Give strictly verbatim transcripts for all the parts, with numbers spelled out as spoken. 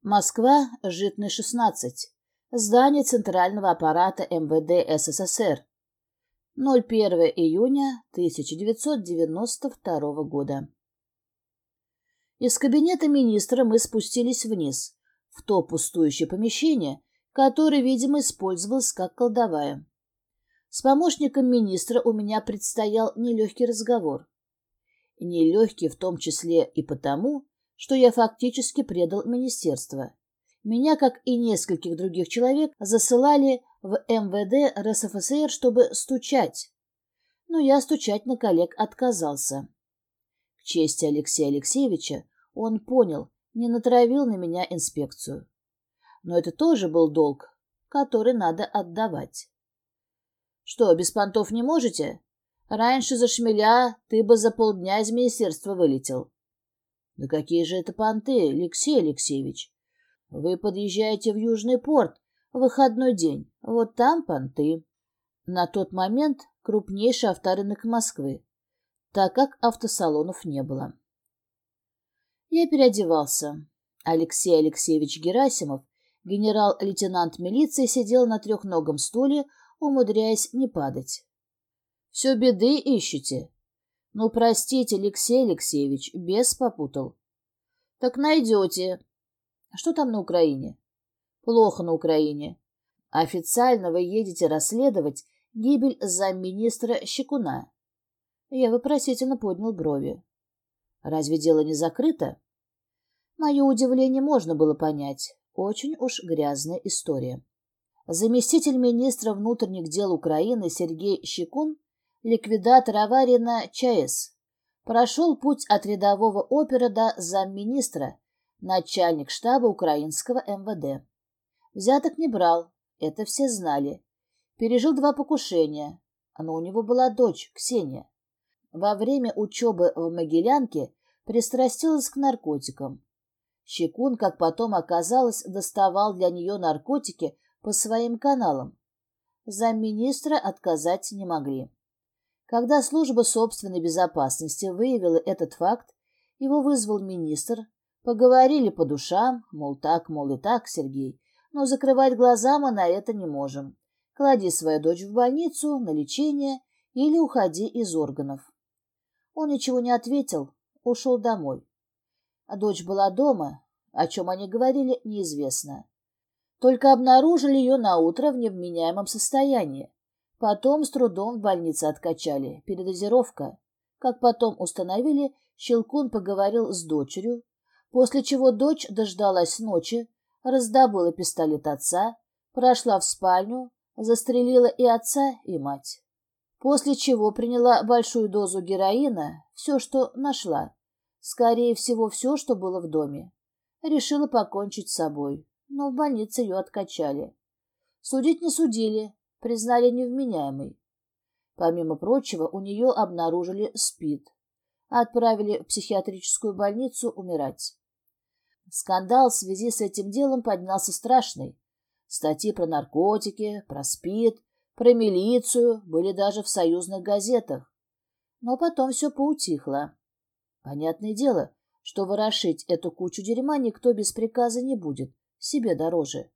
Москва, Житный, шестнадцать. Здание Центрального аппарата эм вэ дэ эс эс эс эр. ноль первого июня тысяча девятьсот девяносто второго года. Из кабинета министра мы спустились вниз, в то пустующее помещение, которое, видимо, использовалось как кладовая. С помощником министра у меня предстоял нелегкий разговор. Нелегкий в том числе и потому, что я фактически предал министерство. Меня, как и нескольких других человек, засылали в эм вэ дэ эр эс эф эс эр, чтобы стучать. Но я стучать на коллег отказался. К чести Алексея Алексеевича, он понял, не натравил на меня инспекцию. Но это тоже был долг, который надо отдавать. Что, без понтов не можете? Раньше за шмеля ты бы за полдня из министерства вылетел. Да какие же это понты, Алексей Алексеевич? Вы подъезжаете в Южный порт в выходной день, вот там понты. На тот момент крупнейший авторынок Москвы, так как автосалонов не было. Я переодевался. Алексей Алексеевич Герасимов, генерал-лейтенант милиции, сидел на трехногом стуле, умудряясь не падать. «Все беды ищете?» «Ну, простите, Алексей Алексеевич, бес попутал». «Так найдете». «Что там на Украине?» «Плохо на Украине. Официально вы едете расследовать гибель замминистра Щекуна». Я вопросительно поднял брови. «Разве дело не закрыто?» Мое удивление можно было понять. Очень уж грязная история. Заместитель министра внутренних дел Украины Сергей Щекун, ликвидатор аварии на ЧАЭС, прошел путь от рядового опера до замминистра, начальник штаба украинского эм вэ дэ. Взяток не брал, это все знали. Пережил два покушения, но у него была дочь, Ксения. Во время учебы в Могилянке пристрастилась к наркотикам. Щекун, как потом оказалось, доставал для нее наркотики по своим каналам. Замминистра отказать не могли. Когда служба собственной безопасности выявила этот факт, его вызвал министр, поговорили по душам, мол, так, мол, и так, Сергей, но закрывать глаза мы на это не можем. Клади свою дочь в больницу, на лечение или уходи из органов. Он ничего не ответил, ушел домой. А дочь была дома, о чем они говорили, неизвестно. Только обнаружили ее наутро в невменяемом состоянии. Потом с трудом в больнице откачали, передозировка. Как потом установили, Щелкун поговорил с дочерью, после чего дочь дождалась ночи, раздобыла пистолет отца, прошла в спальню, застрелила и отца, и мать. После чего приняла большую дозу героина, все, что нашла. Скорее всего, все, что было в доме. Решила покончить с собой, но в больнице ее откачали. Судить не судили, признали невменяемой. Помимо прочего, у нее обнаружили СПИД. Отправили в психиатрическую больницу умирать. Скандал в связи с этим делом поднялся страшный. Статьи про наркотики, про СПИД, про милицию были даже в союзных газетах. Но потом все поутихло. Понятное дело, что ворошить эту кучу дерьма никто без приказа не будет, себе дороже.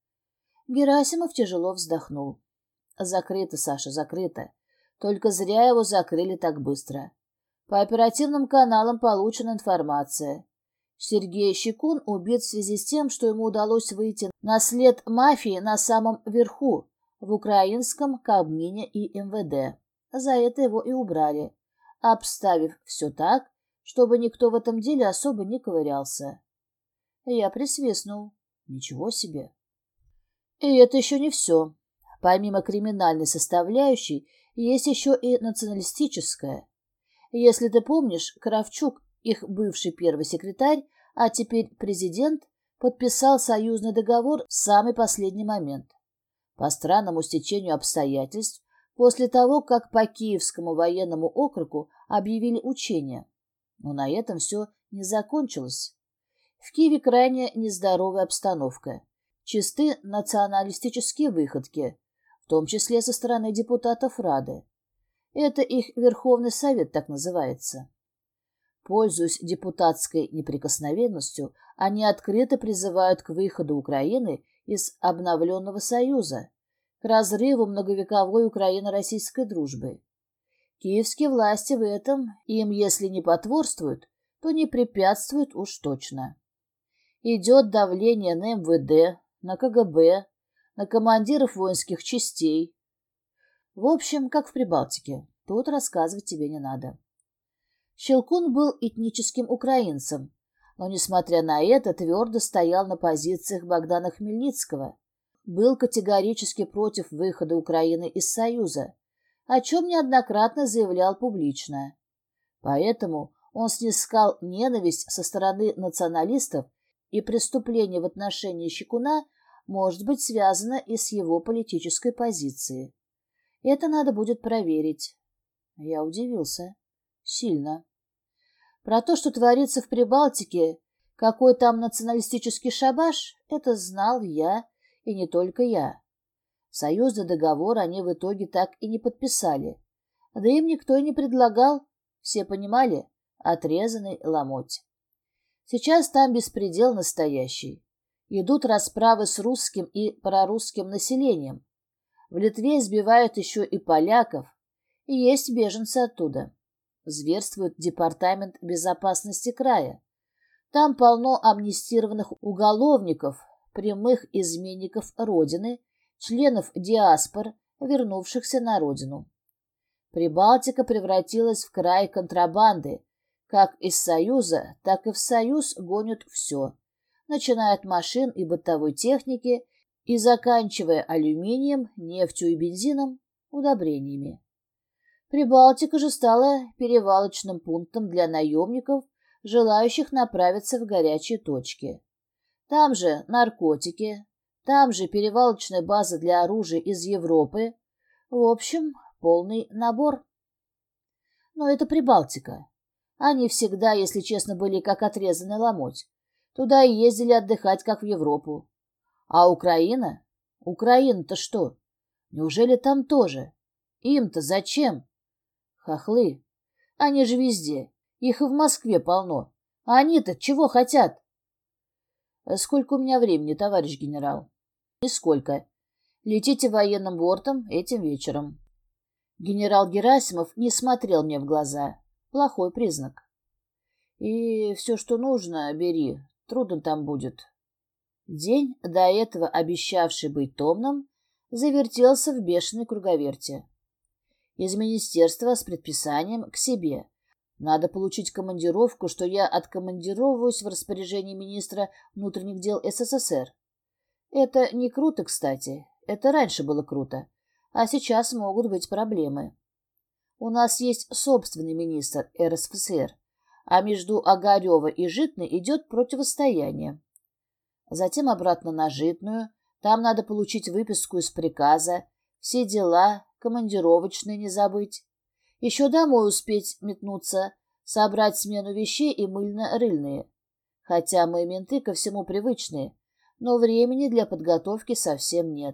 Герасимов тяжело вздохнул. Закрыто, Саша, закрыто. Только зря его закрыли так быстро. По оперативным каналам получена информация. Сергей Щекун убит в связи с тем, что ему удалось выйти на след мафии на самом верху, в украинском Кабмине и эм вэ дэ. За это его и убрали, обставив все так, чтобы никто в этом деле особо не ковырялся. Я присвистнул. Ничего себе. И это еще не все. Помимо криминальной составляющей, есть еще и националистическая. Если ты помнишь, Кравчук, их бывший первый секретарь, а теперь президент, подписал союзный договор в самый последний момент. По странному стечению обстоятельств, после того, как по Киевскому военному округу объявили учения. Но на этом все не закончилось. В Киеве крайне нездоровая обстановка. Чисты националистические выходки, в том числе со стороны депутатов Рады. Это их Верховный Совет так называется. Пользуясь депутатской неприкосновенностью, Они открыто призывают к выходу Украины из обновленного союза, к разрыву многовековой украино-российской дружбы. Киевские власти в этом им, если не потворствуют, то не препятствуют уж точно. Идет давление на эм вэ дэ, на ка гэ бэ, на командиров воинских частей. В общем, как в Прибалтике, тут рассказывать тебе не надо. Щелкун был этническим украинцем, но, несмотря на это, твердо стоял на позициях Богдана Хмельницкого, был категорически против выхода Украины из Союза, о чем неоднократно заявлял публично. Поэтому он снискал ненависть со стороны националистов, и преступление в отношении Щелкуна может быть связано и с его политической позицией. Это надо будет проверить. Я удивился. Сильно. Про то, что творится в Прибалтике, какой там националистический шабаш, это знал я, и не только я. Союзный договор они в итоге так и не подписали. Да им никто и не предлагал. Все понимали? Отрезанный ломоть. Сейчас там беспредел настоящий. Идут расправы с русским и прорусским населением. В Литве избивают еще и поляков, и есть беженцы оттуда. Зверствует Департамент безопасности края. Там полно амнистированных уголовников, прямых изменников Родины, членов диаспор, вернувшихся на родину. Прибалтика превратилась в край контрабанды. Как из Союза, так и в Союз гонят все, начиная от машин и бытовой техники и заканчивая алюминием, нефтью и бензином, удобрениями. Прибалтика же стала перевалочным пунктом для наемников, желающих направиться в горячие точки. Там же наркотики, там же перевалочная база для оружия из Европы. В общем, полный набор. Но это Прибалтика. Они всегда, если честно, были как отрезанный ломоть. Туда и ездили отдыхать, как в Европу. А Украина? Украина-то что? Неужели там тоже? Им-то зачем? Хохлы. Они же везде. Их и в Москве полно. А они-то чего хотят? Сколько у меня времени, товарищ генерал? Нисколько. Летите военным бортом этим вечером. Генерал Герасимов не смотрел мне в глаза. Плохой признак. И все, что нужно, бери. Трудно там будет. День, до этого обещавший быть томным, завертелся в бешеной круговерте. Из министерства с предписанием к себе. Надо получить командировку, что я откомандировываюсь в распоряжении министра внутренних дел эс эс эс эр. Это не круто, кстати. Это раньше было круто. А сейчас могут быть проблемы. У нас есть собственный министр эр эс эф эс эр, а между Огарева и Житной идет противостояние. Затем обратно на Житную. Там надо получить выписку из приказа, все дела, командировочные не забыть. Еще домой успеть метнуться, собрать смену вещей и мыльно-рыльные. Хотя мы, менты, ко всему привычные, но времени для подготовки совсем нет.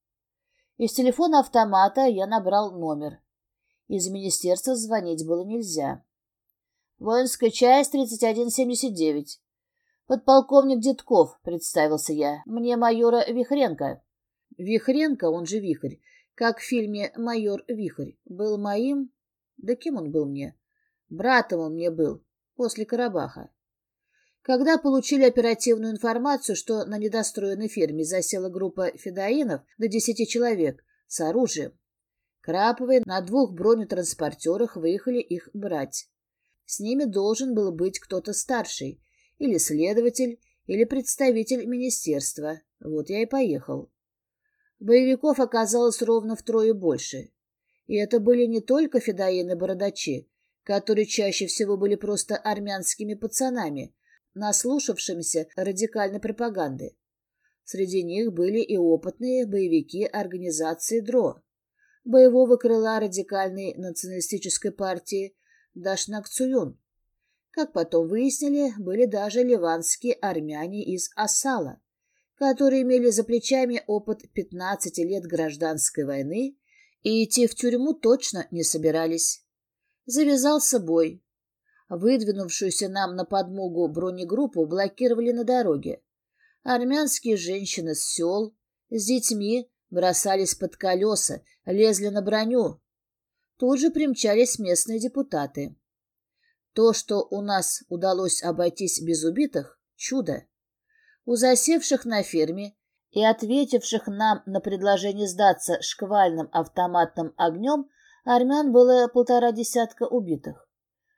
Из телефона автомата я набрал номер. Из министерства звонить было нельзя. «Воинская часть тридцать один семьдесят девять. Подполковник Детков», — представился я. «Мне майора Вихренко». Вихренко, он же Вихрь, как в фильме «Майор Вихрь», был моим... Да кем он был мне? Братом он мне был, после Карабаха. Когда получили оперативную информацию, что на недостроенной ферме засела группа федоинов до десяти человек с оружием, Краповые на двух бронетранспортерах выехали их брать. С ними должен был быть кто-то старший, или следователь, или представитель министерства. Вот я и поехал. Боевиков оказалось ровно втрое больше. И это были не только федоины-бородачи, которые чаще всего были просто армянскими пацанами, наслушавшимися радикальной пропаганды. Среди них были и опытные боевики организации ДРО, боевого крыла радикальной националистической партии Дашнак-Цуюн. Как потом выяснили, были даже ливанские армяне из Асала, которые имели за плечами опыт пятнадцати лет гражданской войны и идти в тюрьму точно не собирались. Завязался бой. Выдвинувшуюся нам на подмогу бронегруппу блокировали на дороге. Армянские женщины с сел с детьми бросались под колеса, лезли на броню. Тут же примчались местные депутаты. То, что у нас удалось обойтись без убитых — чудо. У засевших на ферме и ответивших нам на предложение сдаться шквальным автоматным огнем армян было полтора десятка убитых.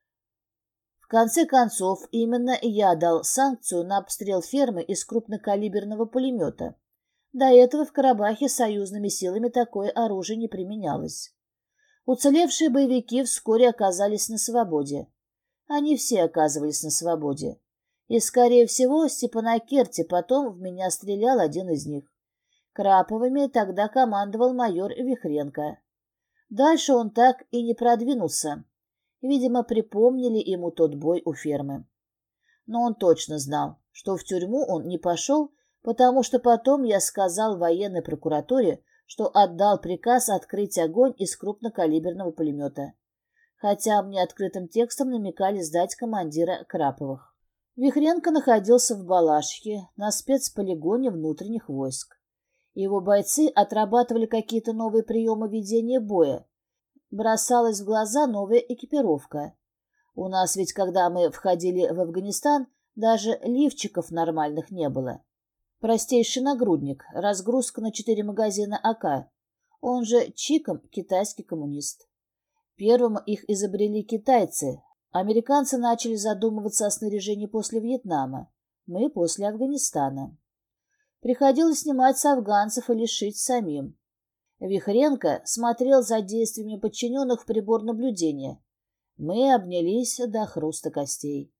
В конце концов, именно я дал санкцию на обстрел фермы из крупнокалиберного пулемета. До этого в Карабахе союзными силами такое оружие не применялось. Уцелевшие боевики вскоре оказались на свободе. Они все оказывались на свободе. И, скорее всего, в Степанакерте потом в меня стрелял один из них. Краповыми тогда командовал майор Вихренко. Дальше он так и не продвинулся. Видимо, припомнили ему тот бой у фермы. Но он точно знал, что в тюрьму он не пошел, потому что потом я сказал военной прокуратуре, что отдал приказ открыть огонь из крупнокалиберного пулемета. Хотя мне открытым текстом намекали сдать командира Краповых. Вихренко находился в Балашихе на спецполигоне внутренних войск. Его бойцы отрабатывали какие-то новые приемы ведения боя. Бросалась в глаза новая экипировка. У нас ведь, когда мы входили в Афганистан, даже лифчиков нормальных не было. Простейший нагрудник, разгрузка на четыре магазина А К. Он же чиком китайский коммунист. Первым их изобрели китайцы. Американцы начали задумываться о снаряжении после Вьетнама. Мы после Афганистана. Приходилось снимать с афганцев или шить самим. Вихренко смотрел за действиями подчиненных в прибор наблюдения. Мы обнялись до хруста костей.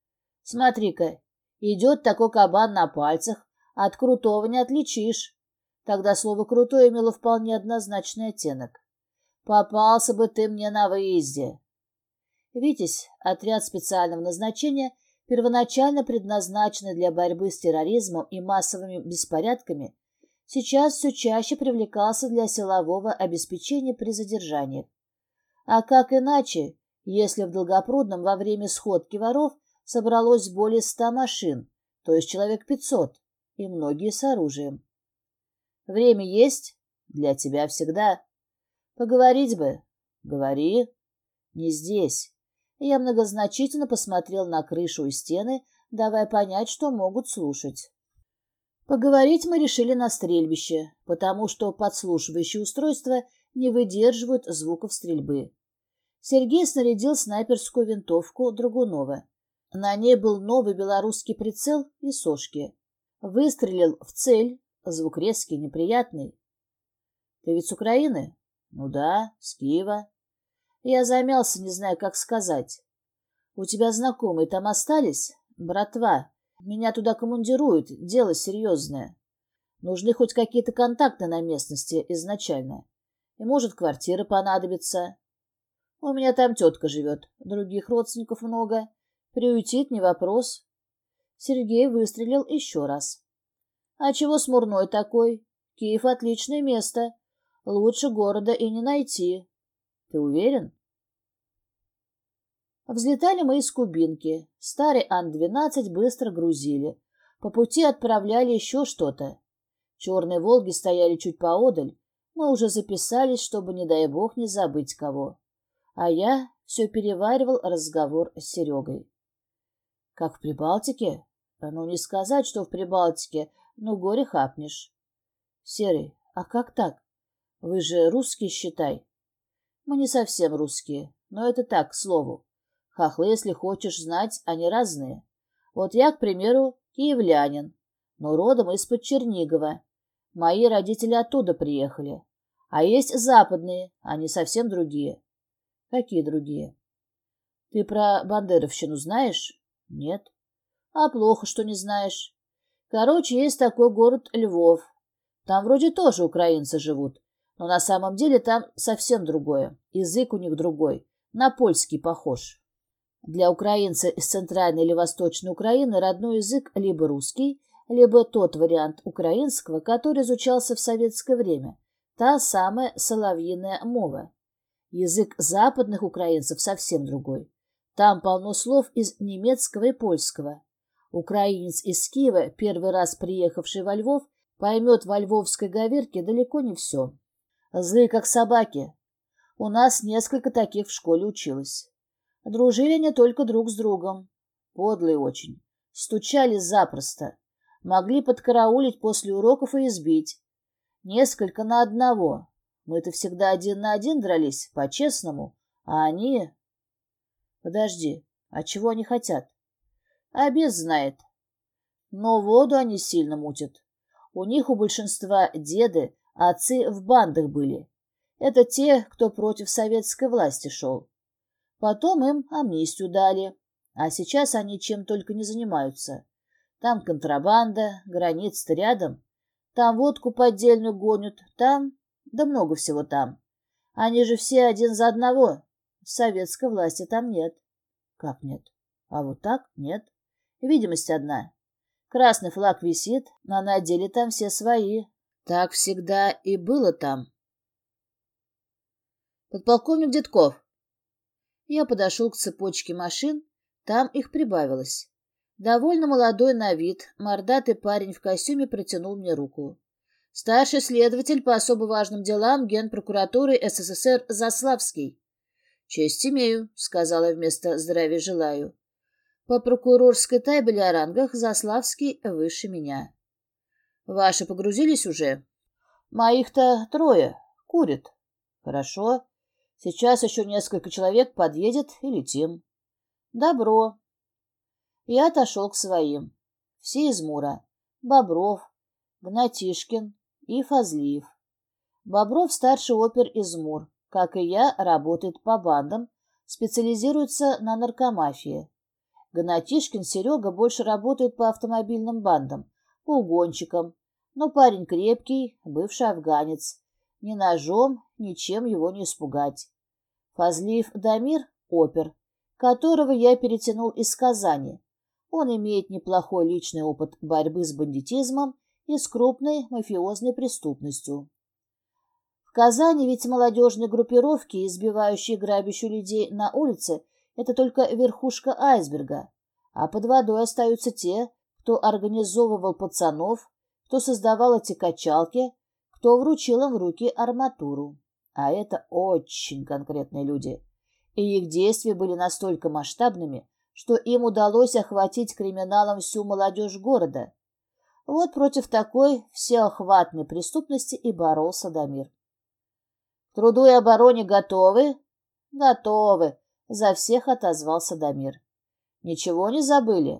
Смотри-ка, идет такой кабан на пальцах, от крутого не отличишь. Тогда слово «крутой» имело вполне однозначный оттенок. Попался бы ты мне на выезде. Витязь, отряд специального назначения, первоначально предназначенный для борьбы с терроризмом и массовыми беспорядками, сейчас все чаще привлекался для силового обеспечения при задержаниях. А как иначе, если в Долгопрудном во время сходки воров собралось более ста машин, то есть человек пятьсот, и многие с оружием? Время есть? Для тебя всегда. Поговорить бы. Говори. Не здесь. Я многозначительно посмотрел на крышу и стены, давая понять, что могут слушать. Поговорить мы решили на стрельбище, потому что подслушивающие устройства не выдерживают звуков стрельбы. Сергей снарядил снайперскую винтовку Драгунова. На ней был новый белорусский прицел и сошки. Выстрелил в цель, звук резкий, неприятный. Ты ведь с Украины? Ну да, с Киева. Я замялся, не знаю, как сказать. У тебя знакомые там остались? Братва. Меня туда командируют, дело серьезное. Нужны хоть какие-то контакты на местности изначально. И, может, квартира понадобится. У меня там тетка живет, других родственников много. Приютит, не вопрос. Сергей выстрелил еще раз. А чего смурной такой? Киев — отличное место. Лучше города и не найти. Ты уверен? Взлетали мы из Кубинки. Старый Ан двенадцать быстро грузили. По пути отправляли еще что-то. Черные «Волги» стояли чуть поодаль. Мы уже записались, чтобы, не дай бог, не забыть кого. А я все переваривал разговор с Серегой. Как в Прибалтике? Ну, не сказать, что в Прибалтике, но горе хапнешь. Серый, а как так? Вы же русские, считай. Мы не совсем русские, но это так, к слову. Хохлы, если хочешь знать, они разные. Вот я, к примеру, киевлянин, но родом из-под Чернигова. Мои родители оттуда приехали. А есть западные, они совсем другие. Какие другие? Ты про бандеровщину знаешь? Нет. А плохо, что не знаешь. Короче, есть такой город Львов. Там вроде тоже украинцы живут, но на самом деле там совсем другое. Язык у них другой, на польский похож. Для украинца из центральной или восточной Украины родной язык либо русский, либо тот вариант украинского, который изучался в советское время, та самая соловьиная мова. Язык западных украинцев совсем другой. Там полно слов из немецкого и польского. Украинец из Киева, первый раз приехавший во Львов, поймет во львовской говирке далеко не все. Злые, как собаки. У нас несколько таких в школе училось. Дружили не только друг с другом. Подлые очень. Стучали запросто. Могли подкараулить после уроков и избить. Несколько на одного. Мы-то всегда один на один дрались, по-честному. А они... Подожди, а чего они хотят? А бес знает. Но воду они сильно мутят. У них у большинства деды, отцы в бандах были. Это те, кто против советской власти шел. Потом им амнистию дали. А сейчас они чем только не занимаются. Там контрабанда, граница-то рядом. Там водку поддельную гонят, там... Да много всего там. Они же все один за одного. Советской власти там нет. Как нет? А вот так нет. Видимость одна. Красный флаг висит, а на деле там все свои. Так всегда и было там. Подполковник Детков. Я подошел к цепочке машин, там их прибавилось. Довольно молодой на вид, мордатый парень в костюме протянул мне руку. Старший следователь по особо важным делам Генпрокуратуры СССР Заславский. «Честь имею», — сказала вместо «здравия желаю». По прокурорской табели о рангах Заславский выше меня. «Ваши погрузились уже?» «Моих-то трое. Курят». «Хорошо. Сейчас еще несколько человек подъедет и летим». «Добро». Я отошел к своим. Все из Мура. Бобров, Гнатишкин и Фазлиев. Бобров старший опер из Мур, как и я, работает по бандам, специализируется на наркомафии. Гнатишкин Серега больше работает по автомобильным бандам, по угонщикам, но парень крепкий, бывший афганец. Ни ножом, ничем его не испугать. Фазлиев Дамир — опер, которого я перетянул из Казани. Он имеет неплохой личный опыт борьбы с бандитизмом и с крупной мафиозной преступностью. В Казани ведь молодежные группировки, избивающие и грабящие людей на улице, это только верхушка айсберга, а под водой остаются те, кто организовывал пацанов, кто создавал эти качалки, кто вручил им в руки арматуру. А это очень конкретные люди. И их действия были настолько масштабными, что им удалось охватить криминалом всю молодежь города. Вот против такой всеохватной преступности и боролся Дамир. — К труду и обороне готовы? — Готовы, — за всех отозвался Дамир. — Ничего не забыли?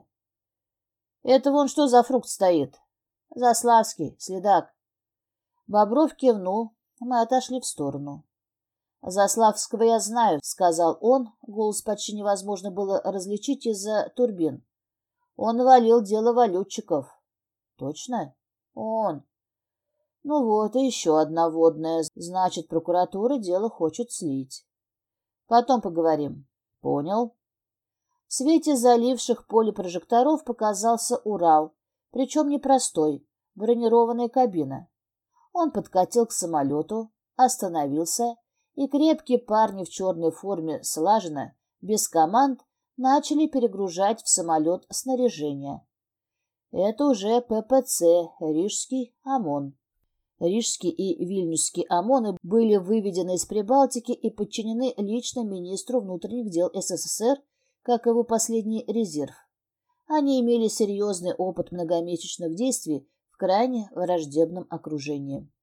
— Это вон что за фрукт стоит? — Заславский, следак. Бобров кивнул, мы отошли в сторону. — Заславского я знаю, — сказал он, голос почти невозможно было различить из-за турбин. Он валил дело валютчиков. — Точно? — Он. — Ну вот, и еще одна водная. Значит, прокуратура дело хочет слить. — Потом поговорим. — Понял. В свете заливших поле прожекторов показался Урал, причем непростой, бронированная кабина. Он подкатил к самолету, остановился, и крепкие парни в черной форме слаженно, без команд, начали перегружать в самолет снаряжение. Это уже ППЦ, Рижский ОМОН. Рижский и Вильнюсский ОМОНы были выведены из Прибалтики и подчинены лично министру внутренних дел СССР, как его последний резерв. Они имели серьезный опыт многомесячных действий в крайне враждебном окружении.